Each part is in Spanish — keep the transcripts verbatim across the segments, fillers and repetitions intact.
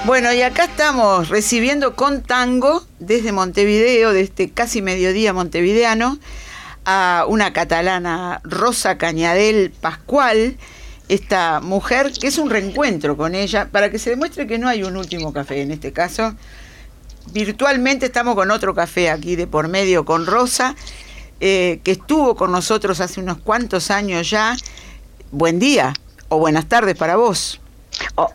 Bueno, y acá estamos recibiendo con tango desde Montevideo, de este casi mediodía montevideano, a una catalana, Rosa Cañadell Pascual, esta mujer que es un reencuentro con ella, para que se demuestre que no hay un último café en este caso. Virtualmente estamos con otro café aquí de por medio, con Rosa, eh, que estuvo con nosotros hace unos cuantos años ya. Buen día o buenas tardes para vos. Oh.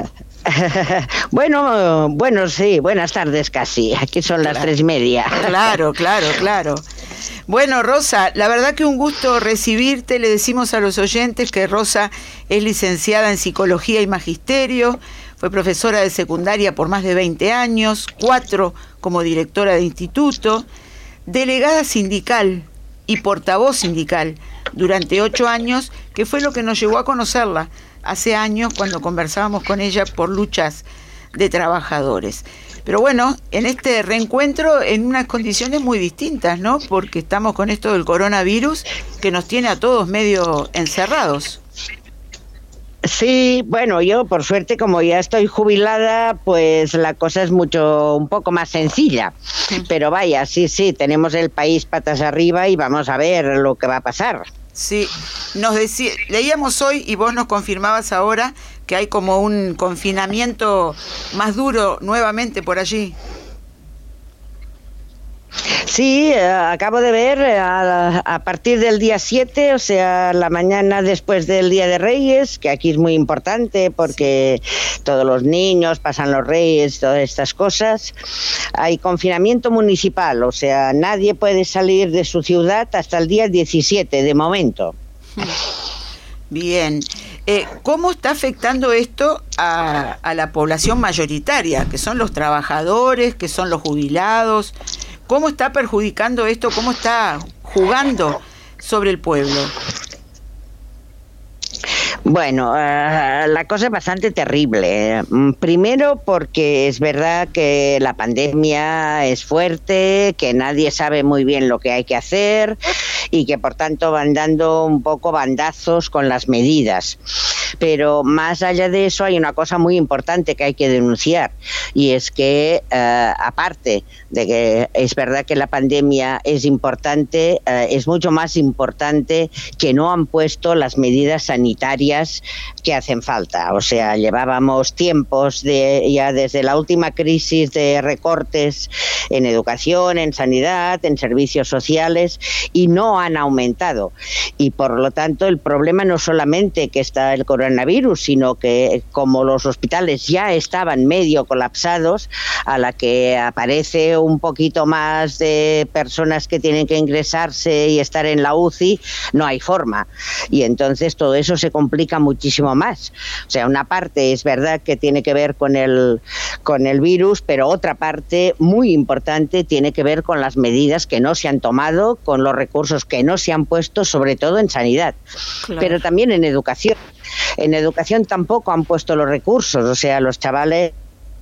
Bueno, bueno, sí, buenas tardes casi. Aquí son las claro. tres y media. Claro, claro, claro. Bueno, Rosa, la verdad que un gusto recibirte. Le decimos a los oyentes que Rosa es licenciada en Psicología y Magisterio, fue profesora de secundaria por más de veinte años, cuatro como directora de instituto, delegada sindical y portavoz sindical durante ocho años, que fue lo que nos llevó a conocerla hace años cuando conversábamos con ella por luchas de trabajadores. Pero bueno, en este reencuentro en unas condiciones muy distintas, ¿no? Porque estamos con esto del coronavirus que nos tiene a todos medio encerrados. Sí, bueno, yo por suerte como ya estoy jubilada, pues la cosa es mucho, un poco más sencilla. Sí. Pero vaya, sí, sí, tenemos el país patas arriba y vamos a ver lo que va a pasar. Sí, nos decía, leíamos hoy y vos nos confirmabas ahora que hay como un confinamiento más duro nuevamente por allí. Sí, eh, acabo de ver eh, a, a partir del día siete, o sea, la mañana después del Día de Reyes, que aquí es muy importante porque todos los niños pasan los Reyes, todas estas cosas, hay confinamiento municipal, o sea, nadie puede salir de su ciudad hasta el día diecisiete, de momento. Bien. Eh, ¿Cómo está afectando esto a, a la población mayoritaria, que son los trabajadores, que son los jubilados? ¿Cómo está perjudicando esto? ¿Cómo está jugando sobre el pueblo? Bueno, uh, la cosa es bastante terrible. Primero porque es verdad que la pandemia es fuerte, que nadie sabe muy bien lo que hay que hacer y que por tanto van dando un poco bandazos con las medidas. Pero más allá de eso hay una cosa muy importante que hay que denunciar, y es que uh, aparte de que es verdad que la pandemia es importante, uh, es mucho más importante que no han puesto las medidas sanitarias que hacen falta. O sea, llevábamos tiempos de ya desde la última crisis de recortes en educación, en sanidad, en servicios sociales, y no han aumentado. Y por lo tanto el problema no solamente que está el coronavirus, sino que como los hospitales ya estaban medio colapsados, a la que aparece un poquito más de personas que tienen que ingresarse y estar en la U C I, no hay forma. Y entonces todo eso se complica muchísimo más. O sea, una parte es verdad que tiene que ver con el, con el virus, pero otra parte muy importante tiene que ver con las medidas que no se han tomado, con los recursos que no se han puesto, sobre todo en sanidad, claro. Pero también en educación. En educación tampoco han puesto los recursos, o sea, los chavales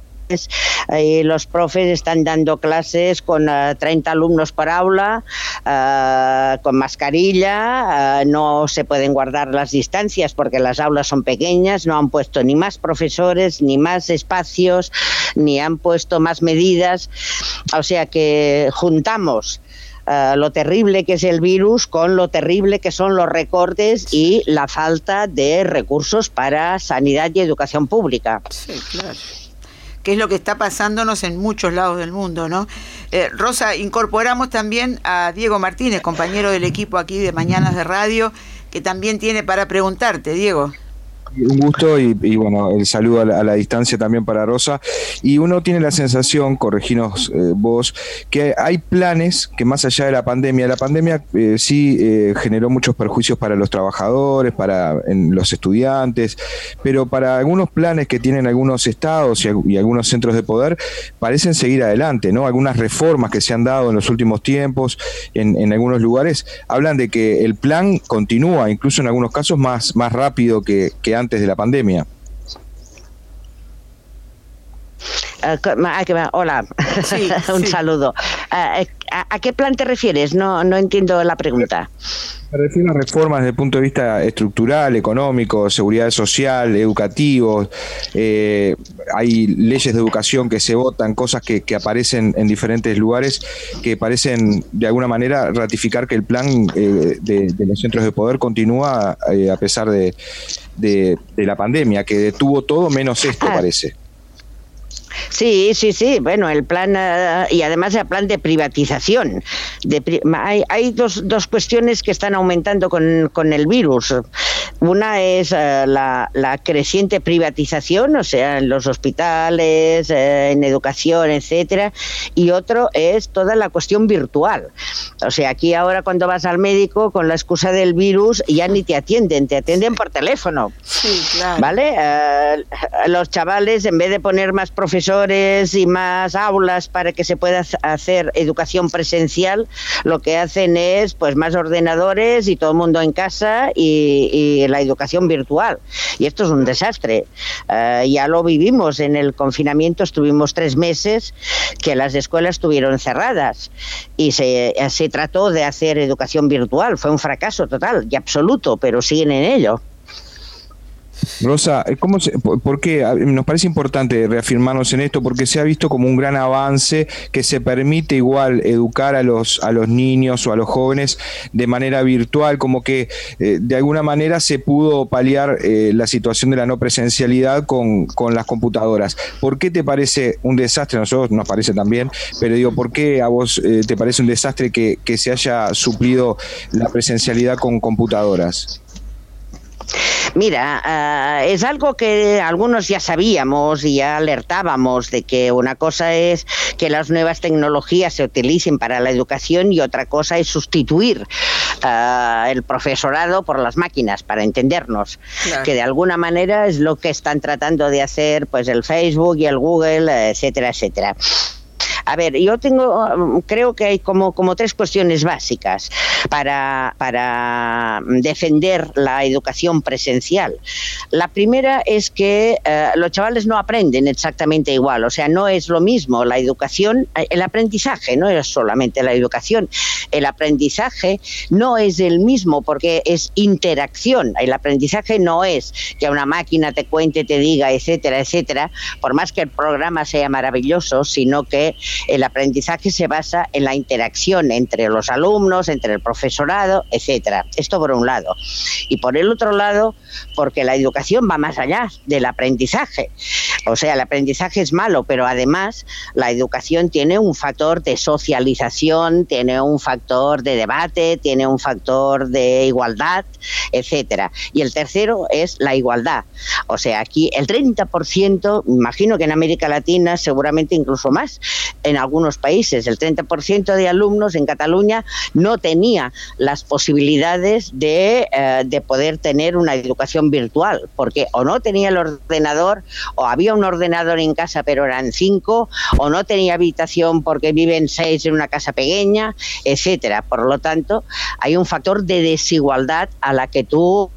y los profes están dando clases con uh, treinta alumnos por aula, uh, con mascarilla, uh, no se pueden guardar las distancias porque las aulas son pequeñas, no han puesto ni más profesores, ni más espacios, ni han puesto más medidas, o sea que juntamos Uh, lo terrible que es el virus con lo terrible que son los recortes y la falta de recursos para sanidad y educación pública. Sí, claro. Que es lo que está pasándonos en muchos lados del mundo, ¿no? Eh, Rosa, incorporamos también a Diego Martínez, compañero del equipo aquí de Mañanas de Radio, que también tiene para preguntarte, Diego. Un gusto y, y bueno, el saludo a la, a la distancia también para Rosa. Y uno tiene la sensación, correginos eh, vos, que hay planes que más allá de la pandemia, la pandemia eh, sí eh, generó muchos perjuicios para los trabajadores, para en los estudiantes, pero para algunos planes que tienen algunos estados y, y algunos centros de poder parecen seguir adelante, ¿no? Algunas reformas que se han dado en los últimos tiempos en, en algunos lugares hablan de que el plan continúa, incluso en algunos casos más, más rápido que, que antes de la pandemia. Uh, hola, sí, un sí. saludo. Uh, ¿A, a qué plan te refieres? No, no entiendo la pregunta. Me refiero a reformas desde el punto de vista estructural, económico, seguridad social, educativo. Eh, hay leyes de educación que se votan, cosas que, que aparecen en diferentes lugares que parecen de alguna manera ratificar que el plan eh, de, de los centros de poder continúa eh, a pesar de, de, de la pandemia, que detuvo todo menos esto, ah. parece. Sí, sí, sí. Bueno, el plan uh, y además el plan de privatización. De pri hay hay dos, dos cuestiones que están aumentando con, con el virus. Una es uh, la, la creciente privatización, o sea, en los hospitales, uh, en educación, etcétera. Y otro es toda la cuestión virtual. O sea, aquí ahora cuando vas al médico con la excusa del virus ya ni te atienden, te atienden por teléfono. Sí, claro. ¿Vale? Uh, los chavales, en vez de poner más profesores y más aulas para que se pueda hacer educación presencial, lo que hacen es pues más ordenadores y todo el mundo en casa y, y la educación virtual. Y esto es un desastre. Uh, ya lo vivimos en el confinamiento, estuvimos tres meses que las escuelas estuvieron cerradas y se, se trató de hacer educación virtual. Fue un fracaso total y absoluto, pero siguen en ello. Rosa, ¿cómo se, por, por qué? Nos parece importante reafirmarnos en esto porque se ha visto como un gran avance que se permite igual educar a los, a los niños o a los jóvenes de manera virtual, como que eh, de alguna manera se pudo paliar eh, la situación de la no presencialidad con, con las computadoras. ¿Por qué te parece un desastre? A nosotros nos parece también, pero digo, ¿por qué a vos eh, te parece un desastre que, que se haya suplido la presencialidad con computadoras? Mira, uh, es algo que algunos ya sabíamos y ya alertábamos de que una cosa es que las nuevas tecnologías se utilicen para la educación y otra cosa es sustituir uh, el profesorado por las máquinas, para entendernos. Claro. Que de alguna manera es lo que están tratando de hacer pues el Facebook y el Google, etcétera, etcétera. A ver, yo tengo, creo que hay como, como tres cuestiones básicas para, para defender la educación presencial. La primera es que eh, los chavales no aprenden exactamente igual, o sea, no es lo mismo la educación, el aprendizaje, no es solamente la educación, el aprendizaje no es el mismo porque es interacción, el aprendizaje no es que una máquina te cuente, te diga, etcétera, etcétera, por más que el programa sea maravilloso, sino que el aprendizaje se basa en la interacción entre los alumnos, entre el profesorado, etcétera. Esto por un lado. Y por el otro lado, porque la educación va más allá del aprendizaje. O sea, el aprendizaje es malo, pero además la educación tiene un factor de socialización, tiene un factor de debate, tiene un factor de igualdad, etcétera. Y el tercero es la igualdad. O sea, aquí el treinta por ciento, imagino que en América Latina seguramente incluso más, en algunos países, el treinta por ciento de alumnos en Cataluña no tenía las posibilidades de, eh, de poder tener una educación virtual, porque o no tenía el ordenador, o había un ordenador en casa pero eran cinco, o no tenía habitación porque viven seis en una casa pequeña, etcétera. Por lo tanto, hay un factor de desigualdad a la que tú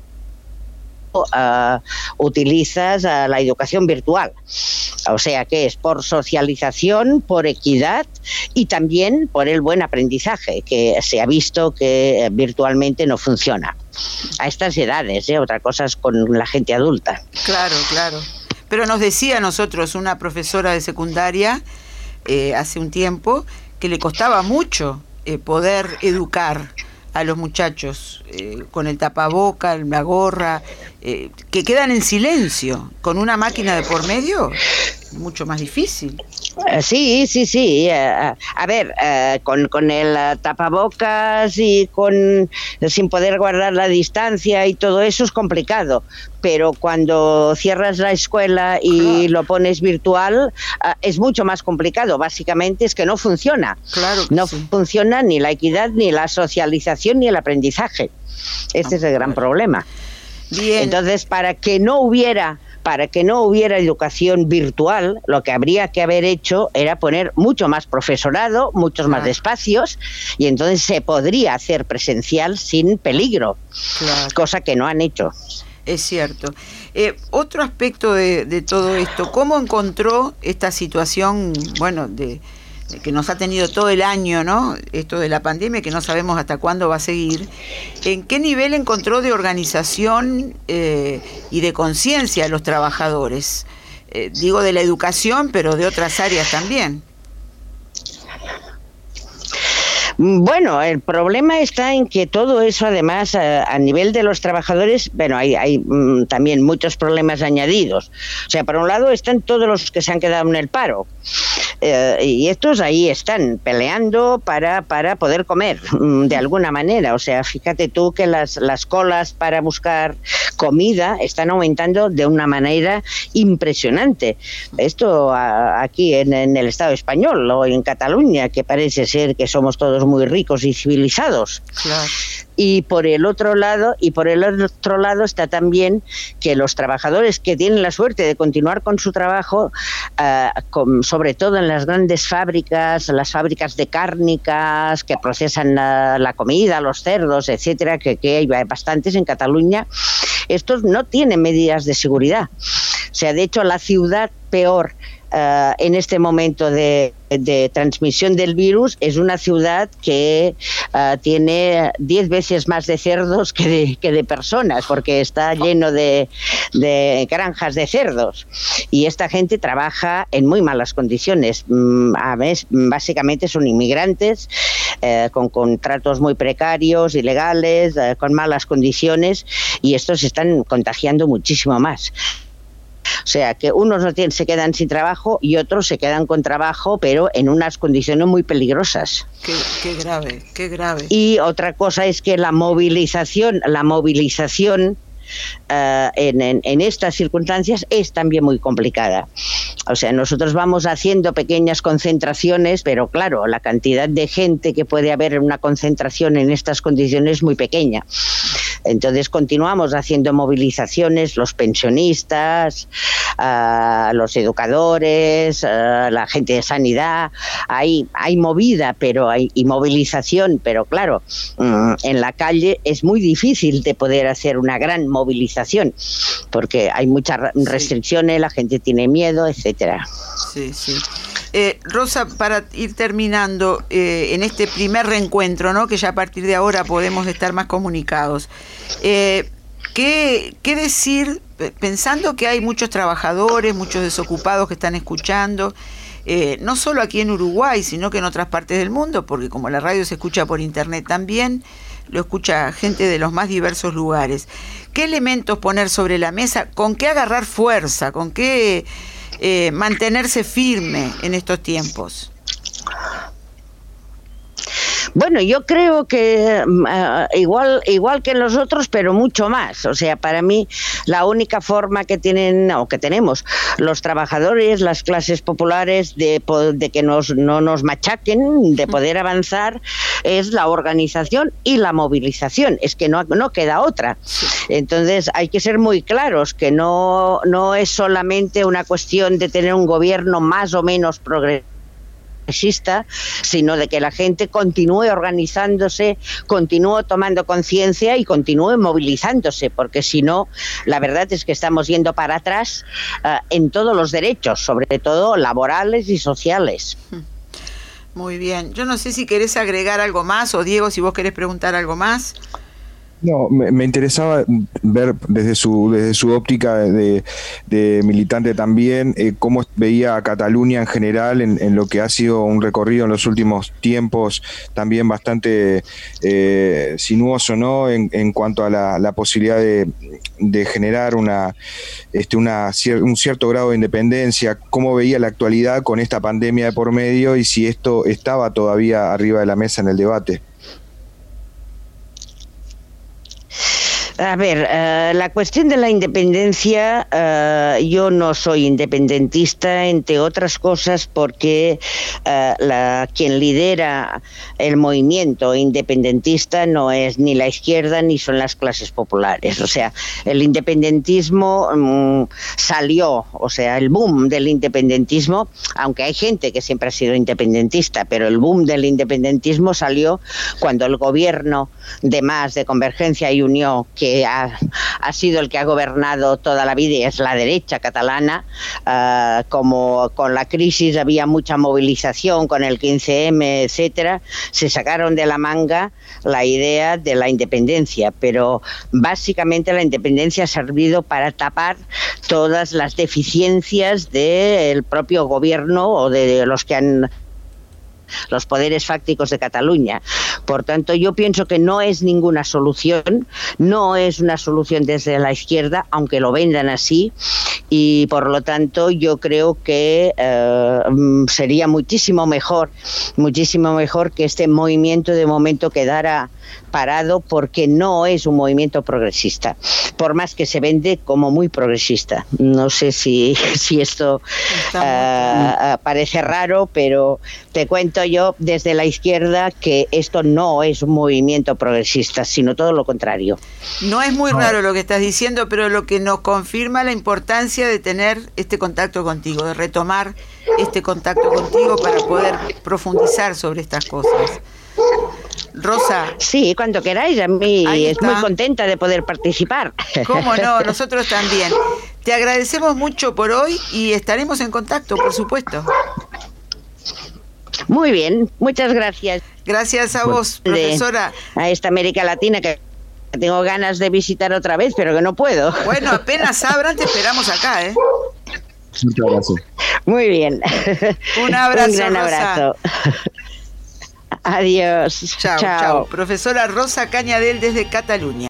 Uh, utilizas uh, la educación virtual, o sea que es por socialización, por equidad y también por el buen aprendizaje, que se ha visto que uh, virtualmente no funciona a estas edades, ¿eh? Otra cosa es con la gente adulta. Claro, claro, pero nos decía a nosotros una profesora de secundaria eh, hace un tiempo que le costaba mucho eh, poder educar a los muchachos eh, con el tapaboca, la gorra, eh, que quedan en silencio, con una máquina de por medio, mucho más difícil. Sí, sí, sí. Uh, a ver, uh, con, con el uh, tapabocas y con sin poder guardar la distancia y todo eso es complicado. Pero cuando cierras la escuela y claro. lo pones virtual, uh, es mucho más complicado. Básicamente es que no funciona. Claro que no sí. funciona ni la equidad, ni la socialización, ni el aprendizaje. Este ah, es el gran claro. problema. Bien. Entonces, para que no hubiera... Para que no hubiera educación virtual, lo que habría que haber hecho era poner mucho más profesorado, muchos claro. más espacios, y entonces se podría hacer presencial sin peligro, claro. cosa que no han hecho. Es cierto. Eh, otro aspecto de, de todo esto, ¿cómo encontró esta situación, bueno, de, que nos ha tenido todo el año, ¿no? Esto de la pandemia, que no sabemos hasta cuándo va a seguir. ¿En qué nivel encontró de organización eh, y de conciencia a los trabajadores? Eh, digo de la educación, pero de otras áreas también. Bueno, el problema está en que todo eso, además, a, a nivel de los trabajadores, bueno, hay, hay mm, también muchos problemas añadidos. O sea, por un lado están todos los que se han quedado en el paro. Eh, y estos ahí están peleando para, para poder comer mm, de alguna manera. O sea, fíjate tú que las, las colas para buscar comida están aumentando de una manera impresionante. Esto a, aquí en, en el Estado español o en Cataluña, que parece ser que somos todos muy ricos y civilizados. Claro. Y por el otro lado, y por el otro lado está también que los trabajadores que tienen la suerte de continuar con su trabajo, uh, con, sobre todo en las grandes fábricas, las fábricas de cárnicas que procesan la, la comida, los cerdos, etcétera, que, que hay bastantes en Cataluña, estos no tienen medidas de seguridad. O sea, de hecho, la ciudad peor Uh, en este momento de, de transmisión del virus es una ciudad que uh, tiene diez veces más de cerdos que de, que de personas, porque está lleno de, de granjas de cerdos, y esta gente trabaja en muy malas condiciones. Mm, a veces, básicamente son inmigrantes eh, con contratos muy precarios, ilegales, eh, con malas condiciones, y estos se están contagiando muchísimo más. O sea, que unos no tienen, se quedan sin trabajo y otros se quedan con trabajo, pero en unas condiciones muy peligrosas. Qué, qué grave, qué grave. Y otra cosa es que la movilización, la movilización Uh, en, en, en estas circunstancias es también muy complicada. O sea, nosotros vamos haciendo pequeñas concentraciones, pero claro, la cantidad de gente que puede haber en una concentración en estas condiciones es muy pequeña. Entonces continuamos haciendo movilizaciones, los pensionistas, uh, los educadores, uh, la gente de sanidad. Hay, hay movida pero hay, y movilización, pero claro, um, en la calle es muy difícil de poder hacer una gran movilización, porque hay muchas restricciones, sí. La gente tiene miedo, etcétera. Sí, sí. Eh, Rosa, para ir terminando, eh, en este primer reencuentro, ¿no?, que ya a partir de ahora podemos estar más comunicados, eh, ¿qué, qué decir, pensando que hay muchos trabajadores, muchos desocupados que están escuchando, eh, no solo aquí en Uruguay, sino que en otras partes del mundo, porque como la radio se escucha por internet también, lo escucha gente de los más diversos lugares? ¿Qué elementos poner sobre la mesa? ¿Con qué agarrar fuerza? ¿Con qué eh, mantenerse firme en estos tiempos? Bueno, yo creo que uh, igual igual que los otros, pero mucho más. O sea, para mí la única forma que tienen o que tenemos los trabajadores, las clases populares de, de que nos, no nos machaquen, de poder avanzar, es la organización y la movilización. Es que no, no queda otra. Entonces hay que ser muy claros que no, no es solamente una cuestión de tener un gobierno más o menos progresista, sino de que la gente continúe organizándose, continúe tomando conciencia y continúe movilizándose, porque si no, la verdad es que estamos yendo para atrás uh, en todos los derechos, sobre todo laborales y sociales. Muy bien. Yo no sé si querés agregar algo más, o Diego, si vos querés preguntar algo más. No, me, me interesaba ver desde su desde su óptica de, de militante también, eh, cómo veía a Cataluña en general en, en lo que ha sido un recorrido en los últimos tiempos también bastante eh, sinuoso, ¿no? En, en cuanto a la, la posibilidad de, de generar una este una un cierto grado de independencia. ¿Cómo veía la actualidad con esta pandemia de por medio y si esto estaba todavía arriba de la mesa en el debate? A ver, uh, la cuestión de la independencia, uh, yo no soy independentista, entre otras cosas porque uh, la, quien lidera el movimiento independentista no es ni la izquierda ni son las clases populares. O sea, el independentismo um, salió, o sea, el boom del independentismo, aunque hay gente que siempre ha sido independentista, pero el boom del independentismo salió cuando el gobierno de Mas, de Convergencia y Unió, que que ha, ha sido el que ha gobernado toda la vida y es la derecha catalana. Uh, como con la crisis había mucha movilización con el quince eme, etcétera, se sacaron de la manga la idea de la independencia, pero básicamente la independencia ha servido para tapar todas las deficiencias del propio gobierno o de los que han los poderes fácticos de Cataluña. Por tanto, yo pienso que no es ninguna solución, no es una solución desde la izquierda, aunque lo vendan así, y por lo tanto yo creo que eh, sería muchísimo mejor, muchísimo mejor que este movimiento de momento quedara parado, porque no es un movimiento progresista, por más que se vende como muy progresista. No sé si, si esto uh, parece raro, pero te cuento yo desde la izquierda que esto no es un movimiento progresista, sino todo lo contrario. No es muy raro lo que estás diciendo, pero lo que nos confirma la importancia de tener este contacto contigo, de retomar este contacto contigo para poder profundizar sobre estas cosas. Rosa. Sí, cuando queráis, a mí es muy contenta de poder participar. ¿Cómo no? Nosotros también. Te agradecemos mucho por hoy y estaremos en contacto, por supuesto. Muy bien, muchas gracias. Gracias a vos, profesora. De, a esta América Latina que tengo ganas de visitar otra vez, pero que no puedo. Bueno, apenas abran, te esperamos acá, ¿eh? Muchas gracias. Muy bien. Un abrazo, Un gran Rosa. abrazo. Adiós. Chao, chao. Profesora Rosa Cañadel desde Cataluña.